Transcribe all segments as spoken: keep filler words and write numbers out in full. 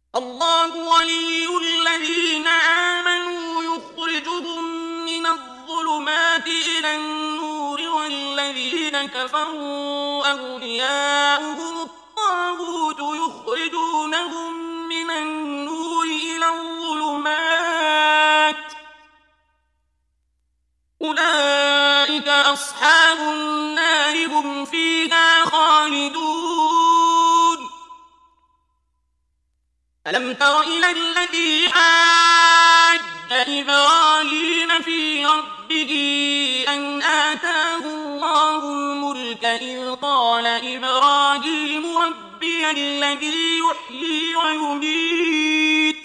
الله ولي الذين آمنوا يخرجهم من الظلمات إلى النور والذين كفروا أولياؤهم الطاغوت يخرجونهم من النور إلى الظلمات أولئك أصحاب النار هم فيها خالدون. ألم تر إلى الذي حاج إبراهيم في ربه أن آتاه الله الملك إذ قال إبراهيم ربي الذي يحيي ويميت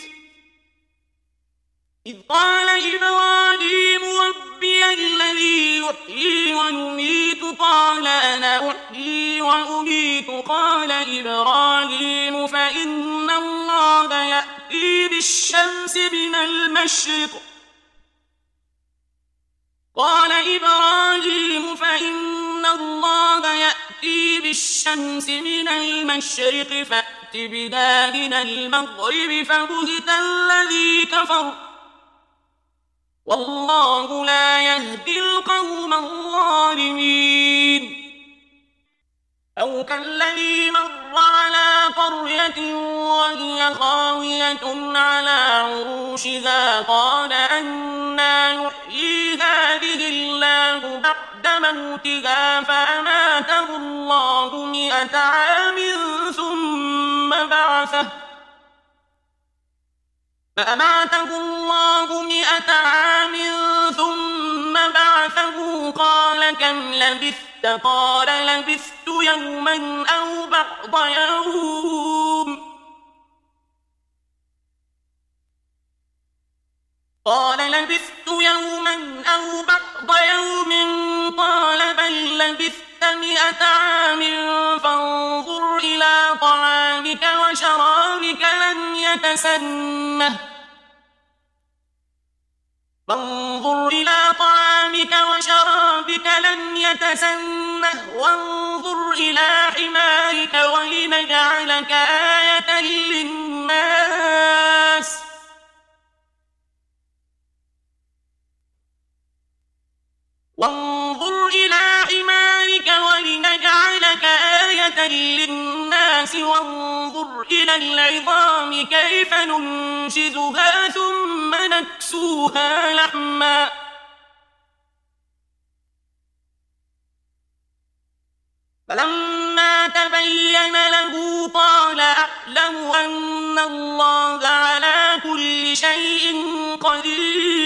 إذ قال إبراهيم ربي الذي يحيي ويميت قال أنا أحيي وأميت قال إبراهيم فإن الله يأتي بالشمس من المشرق قال إبراهيم فإن الله يأتي بالشمس من المشرق فأت بها من المغرب فبهت الذي كفر والله لا يهدي القوم الظالمين. أو كالذي مر على قرية وهي خاوية على عروشها قال أنى يحيي هذه الله بعد موتها فأماته الله مئة عام ثم بعثه فأماته الله مئة عام ثم بعثه قال كم لبثت قال لبثت يوما أو بعض يوم قال لبثت يوما أو بعض يوم قال بل لبثت مئة عام فانظر إلى طعامك وشرابك لم يتسنه فانظر إلى طعامك وشرابك لم يتسنه وانظر إلى حمارك ولنجعلك آية للناس وانظر إلى حمارك ولنجعلك آية للناس وانظر إلى العظام كيف ننشزها ثم نكسوها لحما فلما تبين له قال أعلم أن الله على كل شيء قدير.